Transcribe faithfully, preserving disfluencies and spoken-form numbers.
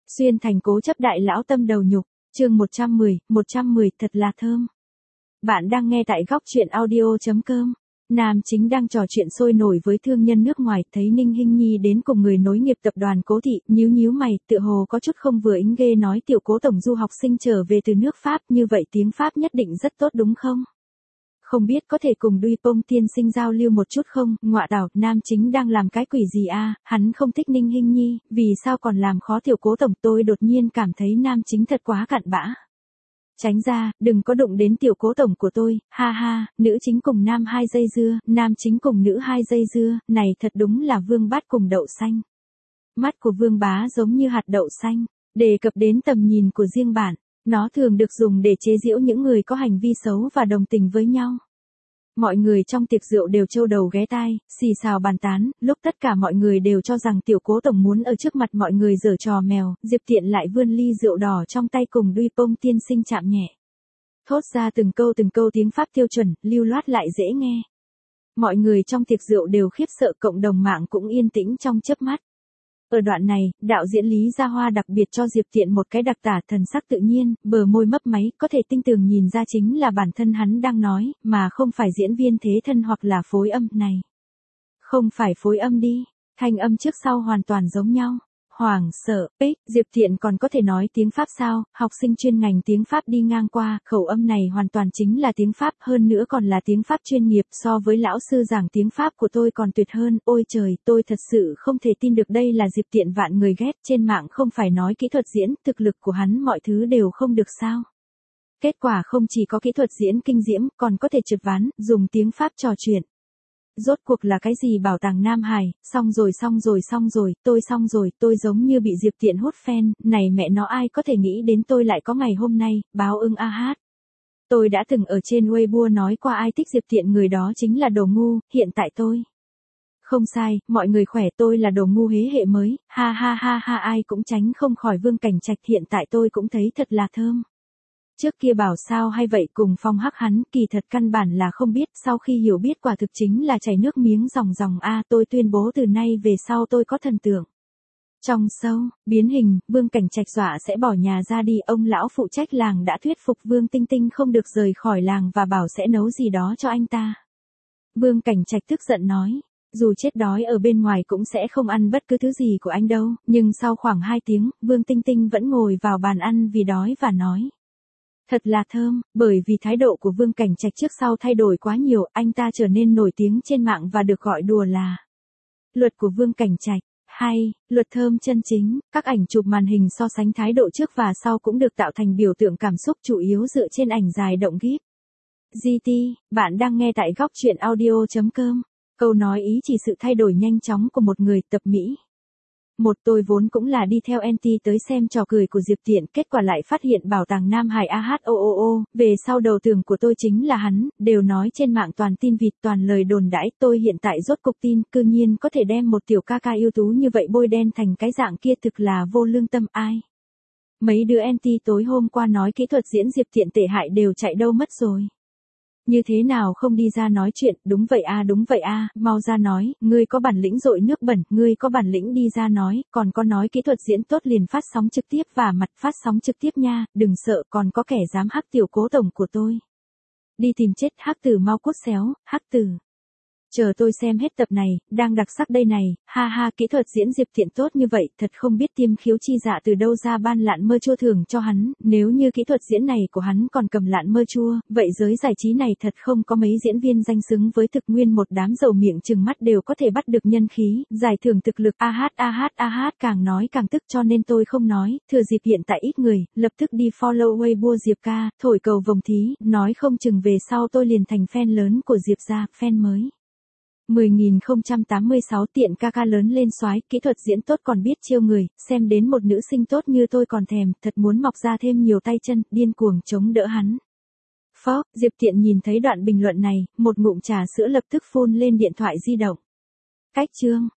Xuyên thành cố chấp đại lão tâm đầu nhục, chương một trăm mười, một trăm mười thật là thơm. Bạn đang nghe tại góc truyện audio chấm com. Nam chính đang trò chuyện sôi nổi với thương nhân nước ngoài, thấy Ninh Hinh Nhi đến cùng người nối nghiệp tập đoàn Cố Thị, nhíu nhíu mày, tựa hồ có chút không vừa ính ghê nói tiểu Cố tổng du học sinh trở về từ nước Pháp, như vậy tiếng Pháp nhất định rất tốt đúng không? Không biết có thể cùng Duy Pông tiên sinh giao lưu một chút không? Ngọa đảo, Nam chính đang làm cái quỷ gì a? Hắn không thích Ninh Hinh Nhi, vì sao còn làm khó tiểu Cố tổng? Tôi đột nhiên cảm thấy Nam chính thật quá cặn bã. Tránh ra, đừng có đụng đến tiểu Cố tổng của tôi, ha ha, nữ chính cùng nam hai dây dưa, nam chính cùng nữ hai dây dưa, này thật đúng là vương bát cùng đậu xanh. Mắt của vương bá giống như hạt đậu xanh, đề cập đến tầm nhìn của riêng bản, nó thường được dùng để chế giễu những người có hành vi xấu và đồng tình với nhau. Mọi người trong tiệc rượu đều trâu đầu ghé tai, xì xào bàn tán, lúc tất cả mọi người đều cho rằng tiểu Cố tổng muốn ở trước mặt mọi người giở trò mèo, Diệp Tiện lại vươn ly rượu đỏ trong tay cùng Duy Pông tiên sinh chạm nhẹ. Thốt ra từng câu từng câu tiếng Pháp tiêu chuẩn, lưu loát lại dễ nghe. Mọi người trong tiệc rượu đều khiếp sợ, cộng đồng mạng cũng yên tĩnh trong chớp mắt. Ở đoạn này, đạo diễn Lý Gia Hoa đặc biệt cho Diệp Tiện một cái đặc tả thần sắc tự nhiên, bờ môi mấp máy, có thể tinh tường nhìn ra chính là bản thân hắn đang nói, mà không phải diễn viên thế thân hoặc là phối âm này. Không phải phối âm đi, thanh âm trước sau hoàn toàn giống nhau. Hoảng sợ, ích, Diệp Tiện còn có thể nói tiếng Pháp sao? Học sinh chuyên ngành tiếng Pháp đi ngang qua, khẩu âm này hoàn toàn chính là tiếng Pháp, hơn nữa còn là tiếng Pháp chuyên nghiệp, so với lão sư giảng tiếng Pháp của tôi còn tuyệt hơn. Ôi trời, tôi thật sự không thể tin được đây là Diệp Tiện vạn người ghét, trên mạng không phải nói kỹ thuật diễn, thực lực của hắn mọi thứ đều không được sao? Kết quả không chỉ có kỹ thuật diễn kinh diễm, còn có thể trượt ván, dùng tiếng Pháp trò chuyện. Rốt cuộc là cái gì bảo tàng Nam Hải, xong rồi xong rồi xong rồi, tôi xong rồi, tôi giống như bị Diệp Tiện hút fan, này mẹ nó ai có thể nghĩ đến tôi lại có ngày hôm nay, báo ưng a hát. Tôi đã từng ở trên Weibo nói qua ai thích Diệp Tiện người đó chính là đồ ngu, hiện tại tôi. Không sai, mọi người khỏe, tôi là đồ ngu hế hệ mới, ha ha ha ha, ai cũng tránh không khỏi Vương Cảnh Trạch, hiện tại tôi cũng thấy thật là thơm. Trước kia bảo sao hay vậy cùng Phong Hắc hắn, kỳ thật căn bản là không biết, sau khi hiểu biết quả thực chính là chảy nước miếng ròng ròng a, tôi tuyên bố từ nay về sau tôi có thần tượng. Trong show, biến hình, Vương Cảnh Trạch dọa sẽ bỏ nhà ra đi, ông lão phụ trách làng đã thuyết phục Vương Tinh Tinh không được rời khỏi làng và bảo sẽ nấu gì đó cho anh ta. Vương Cảnh Trạch tức giận nói, dù chết đói ở bên ngoài cũng sẽ không ăn bất cứ thứ gì của anh đâu, nhưng sau khoảng hai tiếng, Vương Tinh Tinh vẫn ngồi vào bàn ăn vì đói và nói. Thật là thơm, bởi vì thái độ của Vương Cảnh Trạch trước sau thay đổi quá nhiều, anh ta trở nên nổi tiếng trên mạng và được gọi đùa là luật của Vương Cảnh Trạch, hay, luật thơm chân chính, các ảnh chụp màn hình so sánh thái độ trước và sau cũng được tạo thành biểu tượng cảm xúc chủ yếu dựa trên ảnh dài động gif. giê tê, bạn đang nghe tại góc truyện audio chấm com, câu nói ý chỉ sự thay đổi nhanh chóng của một người tập Mỹ. Một tôi vốn cũng là đi theo en tê tới xem trò cười của Diệp Tiện, kết quả lại phát hiện bảo tàng Nam Hải a hát o o o, về sau đầu tưởng của tôi chính là hắn, đều nói trên mạng toàn tin vịt toàn lời đồn đãi, tôi hiện tại rốt cục tin, cư nhiên có thể đem một tiểu ca ca ưu tú như vậy bôi đen thành cái dạng kia, thực là vô lương tâm ai. Mấy đứa en tê tối hôm qua nói kỹ thuật diễn Diệp Tiện tệ hại đều chạy đâu mất rồi. Như thế nào không đi ra nói chuyện, đúng vậy a đúng vậy a, mau ra nói, ngươi có bản lĩnh dội nước bẩn, ngươi có bản lĩnh đi ra nói, còn có nói kỹ thuật diễn tốt liền phát sóng trực tiếp và mặt phát sóng trực tiếp nha, đừng sợ, còn có kẻ dám hắc tiểu Cố tổng của tôi. Đi tìm chết, hắc tử mau cút xéo, hắc tử. Chờ tôi xem hết tập này, đang đặc sắc đây này, ha ha, kỹ thuật diễn Diệp Tiện tốt như vậy, thật không biết tiêm khiếu chi dạ từ đâu ra ban lạn mơ chua thưởng cho hắn, nếu như kỹ thuật diễn này của hắn còn cầm lạn mơ chua, vậy giới giải trí này thật không có mấy diễn viên danh xứng với thực nguyên, một đám dầu miệng chừng mắt đều có thể bắt được nhân khí, giải thưởng thực lực a hát a hát a hát, càng nói càng tức cho nên tôi không nói, thừa dịp hiện tại ít người, lập tức đi follow Weibo Diệp ca, thổi cầu vồng thí, nói không chừng về sau tôi liền thành fan lớn của Diệp gia, fan mới. mười nghìn không trăm tám mươi sáu Tiện ca ca lớn lên soái, kỹ thuật diễn tốt còn biết chiêu người, xem đến một nữ sinh tốt như tôi còn thèm, thật muốn mọc ra thêm nhiều tay chân, điên cuồng chống đỡ hắn. Phó, Diệp Tiện nhìn thấy đoạn bình luận này, một ngụm trà sữa lập tức phun lên điện thoại di động. Cách chương,